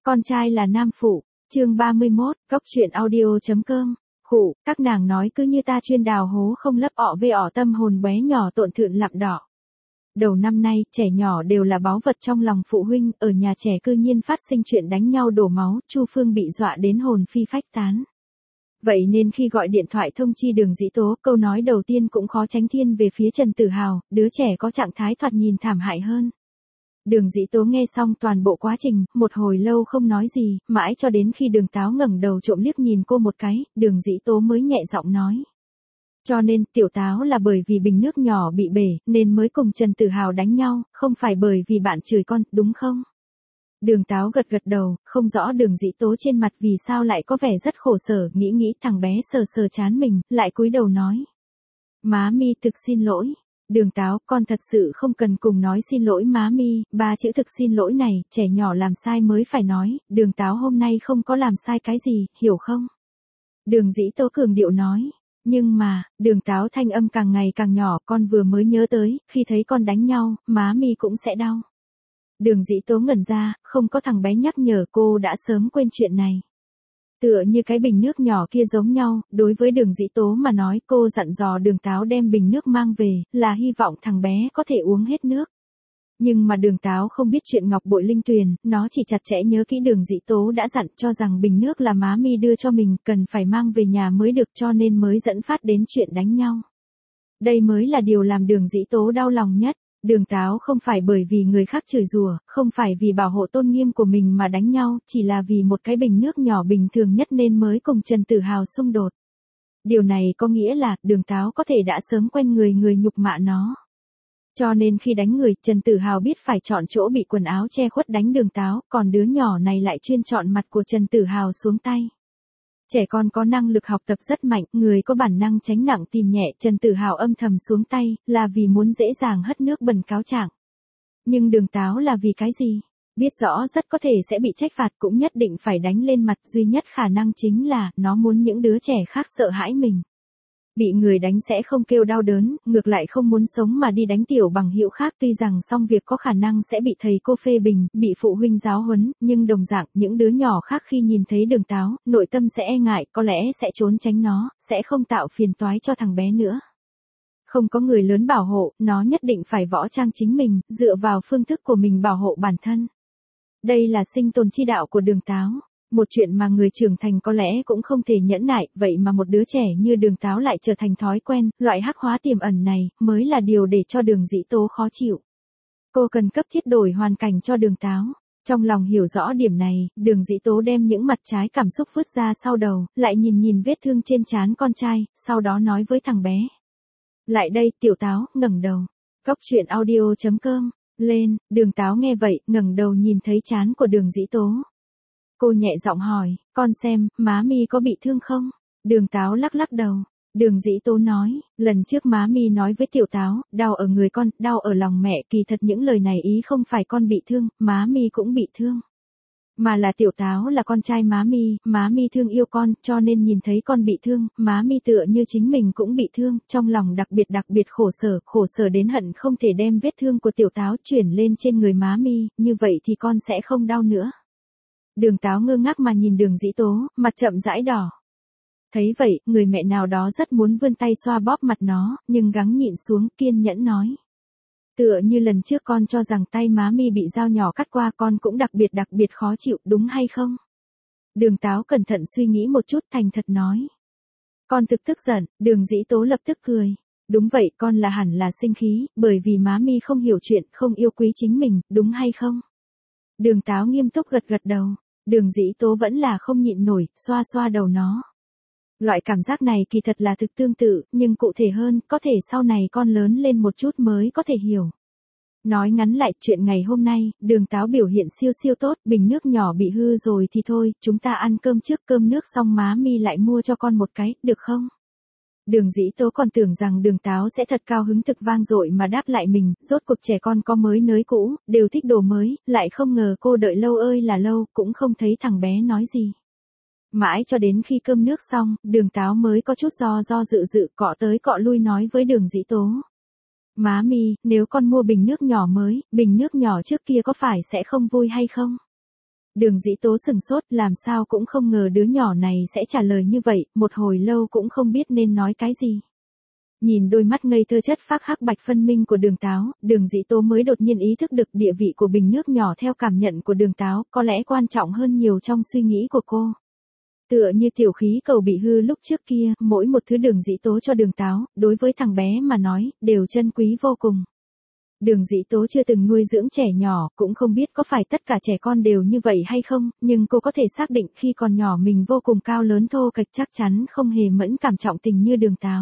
Con trai là nam phụ, chương 31, góc truyện audio.com. Khụ, các nàng nói cứ như ta chuyên đào hố không lấp ọ vê ọ tâm hồn bé nhỏ tổn thượng lặng đỏ. Đầu năm nay, trẻ nhỏ đều là báu vật trong lòng phụ huynh, ở nhà trẻ cư nhiên phát sinh chuyện đánh nhau đổ máu, Chu Phương bị dọa đến hồn phi phách tán. Vậy nên khi gọi điện thoại thông chi Đường Dĩ Tố, câu nói đầu tiên cũng khó tránh thiên về phía Trần Tử Hào, đứa trẻ có trạng thái thoạt nhìn thảm hại hơn. Đường Dĩ Tố nghe xong toàn bộ quá trình, một hồi lâu không nói gì, mãi cho đến khi Đường Táo ngẩng đầu trộm liếc nhìn cô một cái, Đường Dĩ Tố mới nhẹ giọng nói. Cho nên, Tiểu Táo là bởi vì bình nước nhỏ bị bể, nên mới cùng Trần Tử Hào đánh nhau, không phải bởi vì bạn chửi con, đúng không? Đường Táo gật gật đầu, không rõ Đường Dĩ Tố trên mặt vì sao lại có vẻ rất khổ sở, nghĩ thằng bé sờ sờ trán mình, lại cúi đầu nói. Má mi thực xin lỗi. Đường Táo, con thật sự không cần cùng nói xin lỗi má mi, ba chữ thực xin lỗi này, trẻ nhỏ làm sai mới phải nói, Đường Táo hôm nay không có làm sai cái gì, hiểu không? Đường Dĩ Tố cường điệu nói. Nhưng mà, Đường Táo thanh âm càng ngày càng nhỏ, con vừa mới nhớ tới, khi thấy con đánh nhau, má mi cũng sẽ đau. Đường Dĩ Tố ngẩn ra, không có thằng bé nhắc nhở cô đã sớm quên chuyện này. Tựa như cái bình nước nhỏ kia giống nhau, đối với Đường Dĩ Tố mà nói cô dặn dò Đường Táo đem bình nước mang về, là hy vọng thằng bé có thể uống hết nước. Nhưng mà Đường Táo không biết chuyện ngọc bội linh tuyền, nó chỉ chặt chẽ nhớ kỹ Đường Dĩ Tố đã dặn cho rằng bình nước là má mi đưa cho mình, cần phải mang về nhà mới được cho nên mới dẫn phát đến chuyện đánh nhau. Đây mới là điều làm Đường Dĩ Tố đau lòng nhất. Đường Táo không phải bởi vì người khác chửi rủa, không phải vì bảo hộ tôn nghiêm của mình mà đánh nhau, chỉ là vì một cái bình nước nhỏ bình thường nhất nên mới cùng Trần Tử Hào xung đột. Điều này có nghĩa là, Đường Táo có thể đã sớm quen người nhục mạ nó. Cho nên khi đánh người, Trần Tử Hào biết phải chọn chỗ bị quần áo che khuất đánh Đường Táo, còn đứa nhỏ này lại chuyên chọn mặt của Trần Tử Hào xuống tay. Trẻ con có năng lực học tập rất mạnh, người có bản năng tránh nặng tìm nhẹ, Trần Tử Hào âm thầm xuống tay, là vì muốn dễ dàng hất nước bẩn cáo trạng. Nhưng Đường Táo là vì cái gì? Biết rõ rất có thể sẽ bị trách phạt cũng nhất định phải đánh lên mặt, duy nhất khả năng chính là, nó muốn những đứa trẻ khác sợ hãi mình. Bị người đánh sẽ không kêu đau đớn, ngược lại không muốn sống mà đi đánh tiểu bằng hữu khác, tuy rằng xong việc có khả năng sẽ bị thầy cô phê bình, bị phụ huynh giáo huấn, nhưng đồng dạng, những đứa nhỏ khác khi nhìn thấy Đường Táo, nội tâm sẽ e ngại, có lẽ sẽ trốn tránh nó, sẽ không tạo phiền toái cho thằng bé nữa. Không có người lớn bảo hộ, nó nhất định phải võ trang chính mình, dựa vào phương thức của mình bảo hộ bản thân. Đây là sinh tồn chi đạo của Đường Táo. Một chuyện mà người trưởng thành có lẽ cũng không thể nhẫn nại, vậy mà một đứa trẻ như Đường Táo lại trở thành thói quen, loại hắc hóa tiềm ẩn này, mới là điều để cho Đường Dĩ Tố khó chịu. Cô cần cấp thiết đổi hoàn cảnh cho Đường Táo. Trong lòng hiểu rõ điểm này, Đường Dĩ Tố đem những mặt trái cảm xúc vứt ra sau đầu, lại nhìn vết thương trên trán con trai, sau đó nói với thằng bé. Lại đây, Tiểu Táo, ngẩng đầu. Góc truyện audio.com, lên, Đường Táo nghe vậy, ngẩng đầu nhìn thấy trán của Đường Dĩ Tố. Cô nhẹ giọng hỏi, con xem, má mi có bị thương không? Đường Táo lắc đầu. Đường Dĩ Tố nói, lần trước má mi nói với Tiểu Táo, đau ở người con, đau ở lòng mẹ, kỳ thật những lời này ý không phải con bị thương, má mi cũng bị thương. Mà là Tiểu Táo là con trai má mi thương yêu con, cho nên nhìn thấy con bị thương, má mi tựa như chính mình cũng bị thương, trong lòng đặc biệt khổ sở đến hận không thể đem vết thương của Tiểu Táo chuyển lên trên người má mi, như vậy thì con sẽ không đau nữa. Đường Táo ngơ ngác mà nhìn Đường Dĩ Tố, mặt chậm rãi đỏ. Thấy vậy, người mẹ nào đó rất muốn vươn tay xoa bóp mặt nó, nhưng gắng nhịn xuống, kiên nhẫn nói. Tựa như lần trước con cho rằng tay má mi bị dao nhỏ cắt qua, con cũng đặc biệt khó chịu, đúng hay không? Đường Táo cẩn thận suy nghĩ một chút, thành thật nói. Con thực tức giận, Đường Dĩ Tố lập tức cười. Đúng vậy, con là hẳn là sinh khí, bởi vì má mi không hiểu chuyện, không yêu quý chính mình, đúng hay không? Đường Táo nghiêm túc gật đầu. Đường Dĩ Tố vẫn là không nhịn nổi, xoa đầu nó. Loại cảm giác này kỳ thật là thực tương tự, nhưng cụ thể hơn, có thể sau này con lớn lên một chút mới có thể hiểu. Nói ngắn lại, chuyện ngày hôm nay, Đường Táo biểu hiện siêu tốt, bình nước nhỏ bị hư rồi thì thôi, chúng ta ăn cơm trước, cơm nước xong má mi lại mua cho con một cái, được không? Đường Dĩ Tố còn tưởng rằng Đường Táo sẽ thật cao hứng thực vang dội mà đáp lại mình, rốt cuộc trẻ con có mới nới cũ, đều thích đồ mới, lại không ngờ cô đợi lâu ơi là lâu, cũng không thấy thằng bé nói gì. Mãi cho đến khi cơm nước xong, Đường Táo mới có chút do dự cọ tới cọ lui nói với Đường Dĩ Tố. Má mi, nếu con mua bình nước nhỏ mới, bình nước nhỏ trước kia có phải sẽ không vui hay không? Đường Dĩ Tố sừng sốt, làm sao cũng không ngờ đứa nhỏ này sẽ trả lời như vậy, một hồi lâu cũng không biết nên nói cái gì. Nhìn đôi mắt ngây thơ chất phác hắc bạch phân minh của Đường Táo, Đường Dĩ Tố mới đột nhiên ý thức được địa vị của bình nước nhỏ theo cảm nhận của Đường Táo, có lẽ quan trọng hơn nhiều trong suy nghĩ của cô. Tựa như tiểu khí cầu bị hư lúc trước kia, mỗi một thứ Đường Dĩ Tố cho Đường Táo, đối với thằng bé mà nói, đều chân quý vô cùng. Đường Dĩ Tố chưa từng nuôi dưỡng trẻ nhỏ, cũng không biết có phải tất cả trẻ con đều như vậy hay không, nhưng cô có thể xác định khi còn nhỏ mình vô cùng cao lớn thô kệch, chắc chắn không hề mẫn cảm trọng tình như Đường Táo.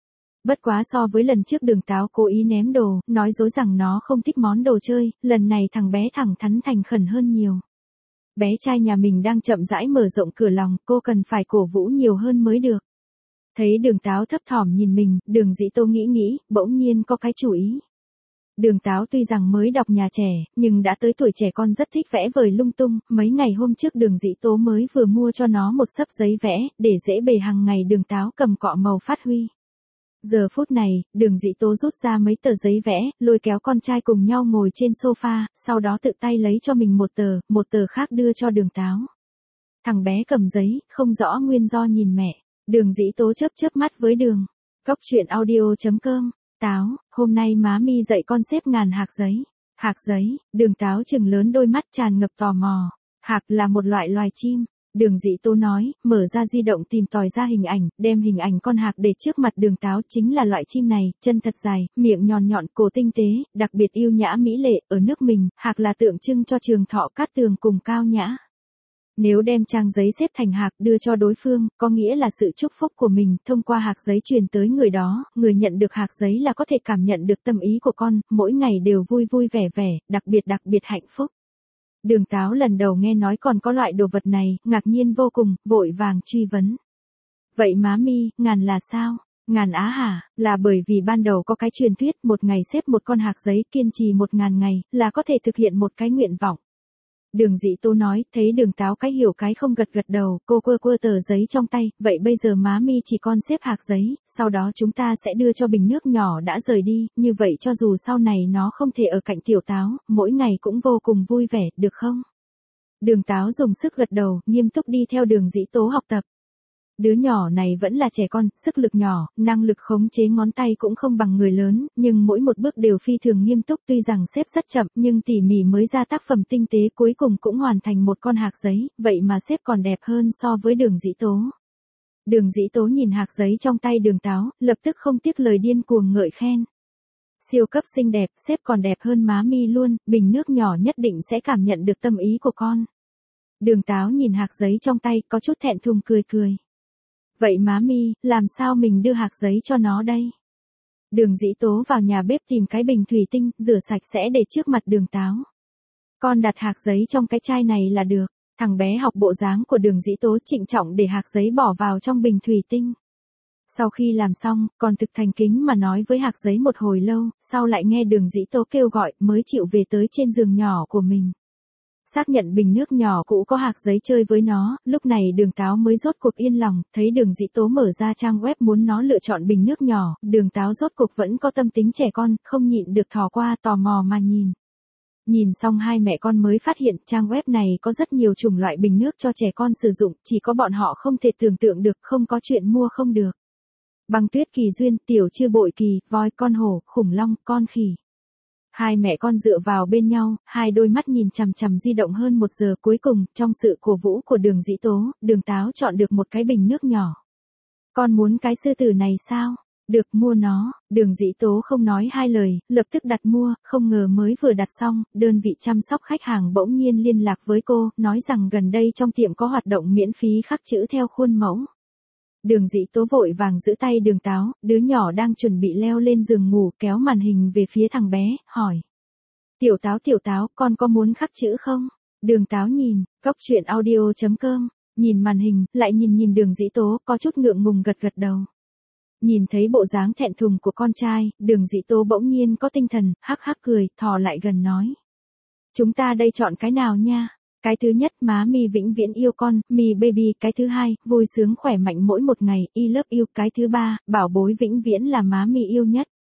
Bất quá so với lần trước Đường Táo cố ý ném đồ, nói dối rằng nó không thích món đồ chơi, lần này thằng bé thẳng thắn thành khẩn hơn nhiều. Bé trai nhà mình đang chậm rãi mở rộng cửa lòng, cô cần phải cổ vũ nhiều hơn mới được. Thấy Đường Táo thấp thỏm nhìn mình, Đường Dĩ Tố nghĩ, bỗng nhiên có cái chủ ý. Đường Táo tuy rằng mới đọc nhà trẻ, nhưng đã tới tuổi trẻ con rất thích vẽ vời lung tung, mấy ngày hôm trước Đường Dĩ Tố mới vừa mua cho nó một xấp giấy vẽ, để dễ bề hàng ngày Đường Táo cầm cọ màu phát huy. Giờ phút này, Đường Dĩ Tố rút ra mấy tờ giấy vẽ, lôi kéo con trai cùng nhau ngồi trên sofa, sau đó tự tay lấy cho mình một tờ khác đưa cho Đường Táo. Thằng bé cầm giấy, không rõ nguyên do nhìn mẹ. Đường Dĩ Tố chớp mắt với Đường. Cóc truyện audio.com. Táo, hôm nay má mi dạy con xếp ngàn hạc giấy. Hạc giấy, Đường Táo trừng lớn đôi mắt tràn ngập tò mò. Hạc là một loại loài chim. Đường Dĩ Tố nói, mở ra di động tìm tòi ra hình ảnh, đem hình ảnh con hạc để trước mặt Đường Táo, chính là loại chim này, chân thật dài, miệng nhọn nhọn, cổ tinh tế, đặc biệt yêu nhã mỹ lệ, ở nước mình, hạc là tượng trưng cho trường thọ cát tường cùng cao nhã. Nếu đem trang giấy xếp thành hạc đưa cho đối phương, có nghĩa là sự chúc phúc của mình, thông qua hạc giấy truyền tới người đó, người nhận được hạc giấy là có thể cảm nhận được tâm ý của con, mỗi ngày đều vui vui vẻ vẻ, đặc biệt hạnh phúc. Đường Táo lần đầu nghe nói còn có loại đồ vật này, ngạc nhiên vô cùng, vội vàng truy vấn. Vậy má mi, ngàn là sao? Ngàn á hả, là bởi vì ban đầu có cái truyền thuyết, một ngày xếp một con hạc giấy kiên trì 1000 ngày, là có thể thực hiện một cái nguyện vọng. Đường Dĩ Tố nói, thấy Đường Táo cái hiểu cái không gật đầu, cô quơ tờ giấy trong tay, vậy bây giờ má mi chỉ con xếp hạc giấy, sau đó chúng ta sẽ đưa cho bình nước nhỏ đã rời đi, như vậy cho dù sau này nó không thể ở cạnh tiểu Táo, mỗi ngày cũng vô cùng vui vẻ, được không? Đường Táo dùng sức gật đầu, nghiêm túc đi theo Đường Dĩ Tố học tập. Đứa nhỏ này vẫn là trẻ con, sức lực nhỏ, năng lực khống chế ngón tay cũng không bằng người lớn, nhưng mỗi một bước đều phi thường nghiêm túc, tuy rằng xếp rất chậm, nhưng tỉ mỉ mới ra tác phẩm tinh tế, cuối cùng cũng hoàn thành một con hạc giấy, vậy mà xếp còn đẹp hơn so với Đường Dĩ Tố. Đường Dĩ Tố nhìn hạc giấy trong tay Đường Táo, lập tức không tiếc lời điên cuồng ngợi khen. Siêu cấp xinh đẹp, xếp còn đẹp hơn má mi luôn, bình nước nhỏ nhất định sẽ cảm nhận được tâm ý của con. Đường Táo nhìn hạc giấy trong tay, có chút thẹn thùng cười. Vậy má mi, làm sao mình đưa hạc giấy cho nó đây? Đường Dĩ Tố vào nhà bếp tìm cái bình thủy tinh, rửa sạch sẽ để trước mặt Đường Táo. Con đặt hạc giấy trong cái chai này là được. Thằng bé học bộ dáng của Đường Dĩ Tố, trịnh trọng để hạc giấy bỏ vào trong bình thủy tinh. Sau khi làm xong, còn thực thành kính mà nói với hạc giấy một hồi lâu, sau lại nghe Đường Dĩ Tố kêu gọi, mới chịu về tới trên giường nhỏ của mình. Xác nhận bình nước nhỏ cũ có hạc giấy chơi với nó, lúc này Đường Táo mới rốt cuộc yên lòng, thấy Đường Dĩ Tố mở ra trang web muốn nó lựa chọn bình nước nhỏ, Đường Táo rốt cuộc vẫn có tâm tính trẻ con, không nhịn được thò qua tò mò mà nhìn. Nhìn xong hai mẹ con mới phát hiện trang web này có rất nhiều chủng loại bình nước cho trẻ con sử dụng, chỉ có bọn họ không thể tưởng tượng được, không có chuyện mua không được. Băng tuyết kỳ duyên, tiểu chư bội kỳ, voi con hổ, khủng long, con khỉ. Hai mẹ con dựa vào bên nhau, hai đôi mắt nhìn chằm chằm di động hơn 1 giờ, cuối cùng, trong sự cổ vũ của Đường Dĩ Tố, Đường Táo chọn được một cái bình nước nhỏ. Con muốn cái sư tử này sao? Được, mua nó. Đường Dĩ Tố không nói hai lời, lập tức đặt mua, không ngờ mới vừa đặt xong, đơn vị chăm sóc khách hàng bỗng nhiên liên lạc với cô, nói rằng gần đây trong tiệm có hoạt động miễn phí khắc chữ theo khuôn mẫu. Đường Dĩ Tố vội vàng giữ tay Đường Táo, đứa nhỏ đang chuẩn bị leo lên giường ngủ, kéo màn hình về phía thằng bé, hỏi. Tiểu Táo, con có muốn khắc chữ không? Đường Táo nhìn, cóc truyện audio.com, nhìn màn hình, lại nhìn Đường Dĩ Tố, có chút ngượng ngùng gật đầu. Nhìn thấy bộ dáng thẹn thùng của con trai, Đường Dĩ Tố bỗng nhiên có tinh thần, hắc cười, thò lại gần nói. Chúng ta đây chọn cái nào nha? Cái thứ nhất, má mi vĩnh viễn yêu con, mi baby. Cái thứ hai, vui sướng khỏe mạnh mỗi một ngày, I love you. Cái thứ ba, bảo bối vĩnh viễn là má mi yêu nhất.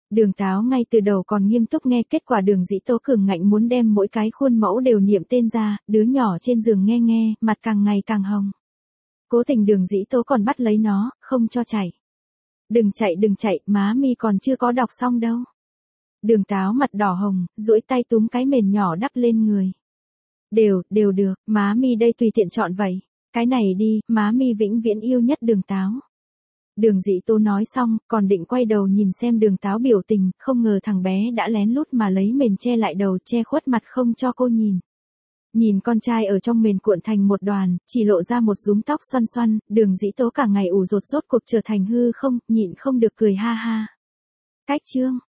Đường Táo ngay từ đầu còn nghiêm túc nghe, kết quả Đường Dĩ Tố cường ngạnh muốn đem mỗi cái khuôn mẫu đều niệm tên ra, đứa nhỏ trên giường nghe, mặt càng ngày càng hồng. Cố tình Đường Dĩ Tố còn bắt lấy nó, không cho chạy. Đừng chạy, má mi còn chưa có đọc xong đâu. Đường Táo mặt đỏ hồng, duỗi tay túm cái mền nhỏ đắp lên người. Đều được, má mi đây tùy tiện chọn vậy. Cái này đi, má mi vĩnh viễn yêu nhất Đường Táo. Đường Dĩ Tố nói xong, còn định quay đầu nhìn xem Đường Táo biểu tình, không ngờ thằng bé đã lén lút mà lấy mền che lại đầu, che khuất mặt không cho cô nhìn. Nhìn con trai ở trong mền cuộn thành một đoàn, chỉ lộ ra một rúm tóc xoăn xoăn, Đường Dĩ Tố cả ngày ủ rột rốt cuộc trở thành hư không, nhịn không được cười ha ha. Cách chương